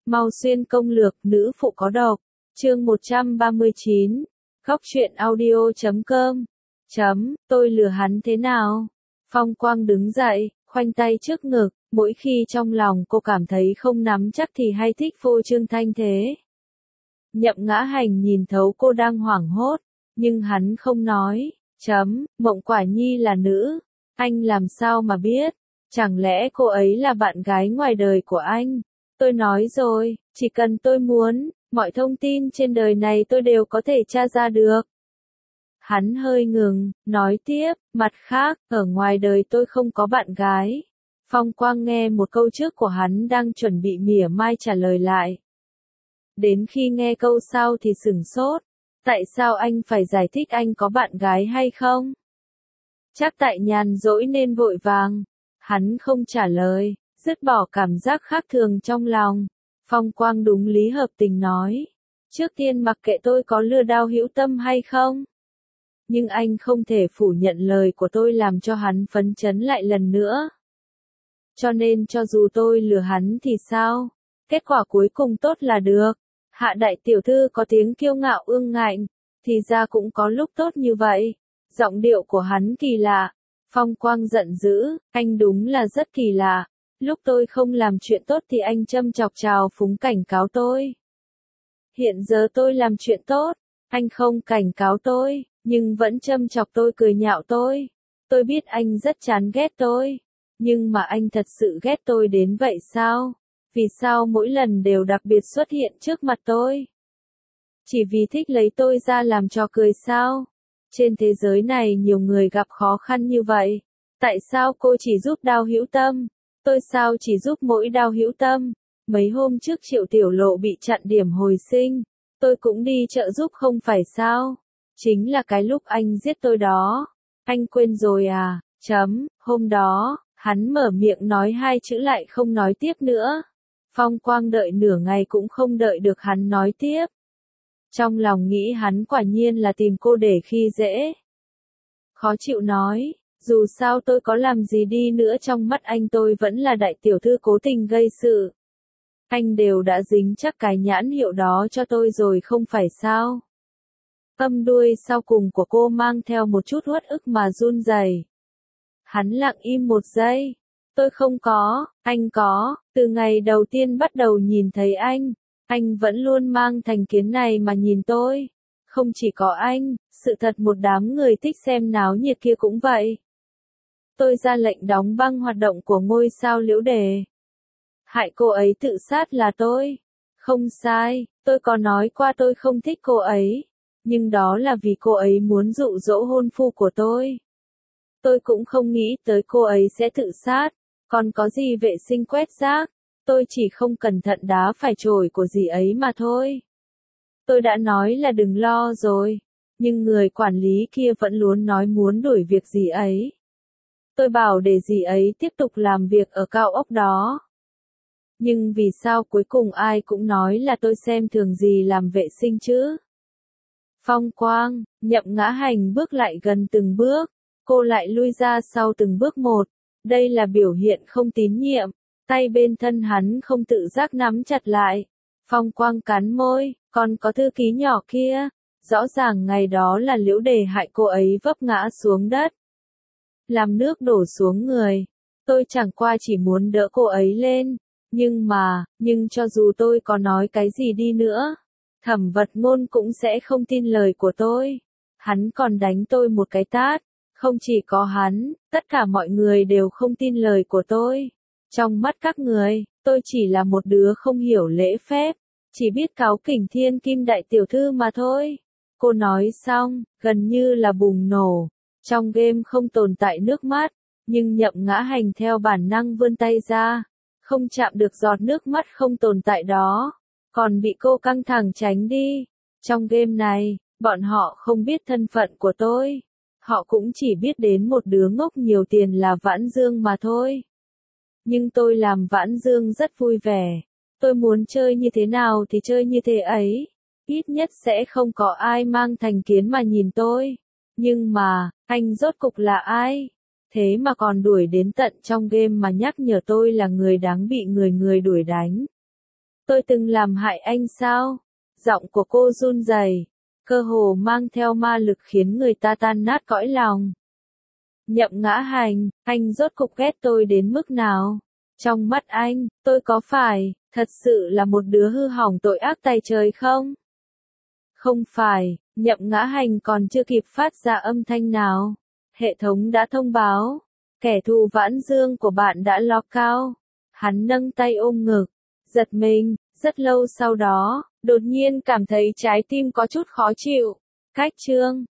Mau xuyên công lược, nữ phụ có độc. Chương 139. Góc truyện audio.com. Tôi lừa hắn thế nào? Phong Quang đứng dậy, khoanh tay trước ngực, mỗi khi trong lòng cô cảm thấy không nắm chắc thì hay thích phô trương thanh thế. Nhậm Ngã Hành nhìn thấu cô đang hoảng hốt, nhưng hắn không nói. Mộng Quả Nhi là nữ, anh làm sao mà biết? Chẳng lẽ cô ấy là bạn gái ngoài đời của anh? Tôi nói rồi, chỉ cần tôi muốn, mọi thông tin trên đời này tôi đều có thể tra ra được. Hắn hơi ngừng, nói tiếp, mặt khác, ở ngoài đời tôi không có bạn gái. Phong Quang nghe một câu trước của hắn đang chuẩn bị mỉa mai trả lời lại. Đến khi nghe câu sau thì sửng sốt. Tại sao anh phải giải thích anh có bạn gái hay không? Chắc tại nhàn rỗi nên vội vàng. Hắn không trả lời, dứt bỏ cảm giác khác thường trong lòng. Phong Quang đúng lý hợp tình nói. Trước tiên mặc kệ tôi có lừa đao hữu tâm hay không. Nhưng anh không thể phủ nhận lời của tôi làm cho hắn phấn chấn lại lần nữa. Cho nên cho dù tôi lừa hắn thì sao? Kết quả cuối cùng tốt là được. Hạ đại tiểu thư có tiếng kiêu ngạo ương ngạnh, thì ra cũng có lúc tốt như vậy. Giọng điệu của hắn kỳ lạ. Phong Quang giận dữ, anh đúng là rất kỳ lạ. Lúc tôi không làm chuyện tốt thì anh châm chọc trào phúng cảnh cáo tôi. Hiện giờ tôi làm chuyện tốt, anh không cảnh cáo tôi, nhưng vẫn châm chọc tôi cười nhạo tôi. Tôi biết anh rất chán ghét tôi, nhưng mà anh thật sự ghét tôi đến vậy sao? Vì sao mỗi lần đều đặc biệt xuất hiện trước mặt tôi? Chỉ vì thích lấy tôi ra làm trò cười sao? Trên thế giới này nhiều người gặp khó khăn như vậy. Tại sao cô chỉ giúp Đao Hữu Tâm? Tôi sao chỉ giúp mỗi Đao Hữu Tâm? Mấy hôm trước Triệu Tiểu Lộ bị chặn điểm hồi sinh, tôi cũng đi trợ giúp không phải sao? Chính là cái lúc anh giết tôi đó. Anh quên rồi à? Hôm đó, hắn mở miệng nói hai chữ lại không nói tiếp nữa. Phong Quang đợi nửa ngày cũng không đợi được hắn nói tiếp. Trong lòng nghĩ hắn quả nhiên là tìm cô để khi dễ. Khó chịu nói, dù sao tôi có làm gì đi nữa trong mắt anh tôi vẫn là đại tiểu thư cố tình gây sự. Anh đều đã dính chắc cái nhãn hiệu đó cho tôi rồi không phải sao? Âm đuôi sau cùng của cô mang theo một chút uất ức mà run rẩy. Hắn lặng im một giây. Tôi không có, anh có, từ ngày đầu tiên bắt đầu nhìn thấy anh vẫn luôn mang thành kiến này mà nhìn tôi. Không chỉ có anh, sự thật một đám người thích xem náo nhiệt kia cũng vậy. Tôi ra lệnh đóng băng hoạt động của ngôi sao Liễu Đề. Hại cô ấy tự sát là tôi. Không sai, tôi có nói qua tôi không thích cô ấy. Nhưng đó là vì cô ấy muốn dụ dỗ hôn phu của tôi. Tôi cũng không nghĩ tới cô ấy sẽ tự sát. Còn có gì vệ sinh quét rác, tôi chỉ không cẩn thận đá phải chổi của dì ấy mà thôi. Tôi đã nói là đừng lo rồi, nhưng người quản lý kia vẫn luôn nói muốn đuổi việc dì ấy. Tôi bảo để dì ấy tiếp tục làm việc ở cao ốc đó. Nhưng vì sao cuối cùng ai cũng nói là tôi xem thường dì làm vệ sinh chứ? Phong Quang, Nhậm Ngã Hành bước lại gần từng bước, cô lại lui ra sau từng bước một. Đây là biểu hiện không tín nhiệm, tay bên thân hắn không tự giác nắm chặt lại. Phong Quang cắn môi, còn có thư ký nhỏ kia, rõ ràng ngày đó là Liễu Đề hại cô ấy vấp ngã xuống đất. Làm nước đổ xuống người, tôi chẳng qua chỉ muốn đỡ cô ấy lên, nhưng cho dù tôi có nói cái gì đi nữa, Thẩm Vật Ngôn cũng sẽ không tin lời của tôi. Hắn còn đánh tôi một cái tát. Không chỉ có hắn, tất cả mọi người đều không tin lời của tôi. Trong mắt các người, tôi chỉ là một đứa không hiểu lễ phép, chỉ biết cáu kỉnh thiên kim đại tiểu thư mà thôi. Cô nói xong, gần như là bùng nổ. Trong game không tồn tại nước mắt, nhưng Nhậm Ngã Hành theo bản năng vươn tay ra, không chạm được giọt nước mắt không tồn tại đó, còn bị cô căng thẳng tránh đi. Trong game này, bọn họ không biết thân phận của tôi. Họ cũng chỉ biết đến một đứa ngốc nhiều tiền là Vãn Dương mà thôi. Nhưng tôi làm Vãn Dương rất vui vẻ. Tôi muốn chơi như thế nào thì chơi như thế ấy. Ít nhất sẽ không có ai mang thành kiến mà nhìn tôi. Nhưng mà, anh rốt cục là ai? Thế mà còn đuổi đến tận trong game mà nhắc nhở tôi là người đáng bị người đuổi đánh. Tôi từng làm hại anh sao? Giọng của cô run rẩy, cơ hồ mang theo ma lực khiến người ta tan nát cõi lòng. Nhậm Ngã Hành, anh rốt cục ghét tôi đến mức nào? Trong mắt anh, tôi có phải, thật sự là một đứa hư hỏng tội ác tày trời không? Không phải, Nhậm Ngã Hành còn chưa kịp phát ra âm thanh nào. Hệ thống đã thông báo, kẻ thù Vãn Dương của bạn đã lockout. Hắn nâng tay ôm ngực, giật mình, rất lâu sau đó, đột nhiên cảm thấy trái tim có chút khó chịu. Cách chương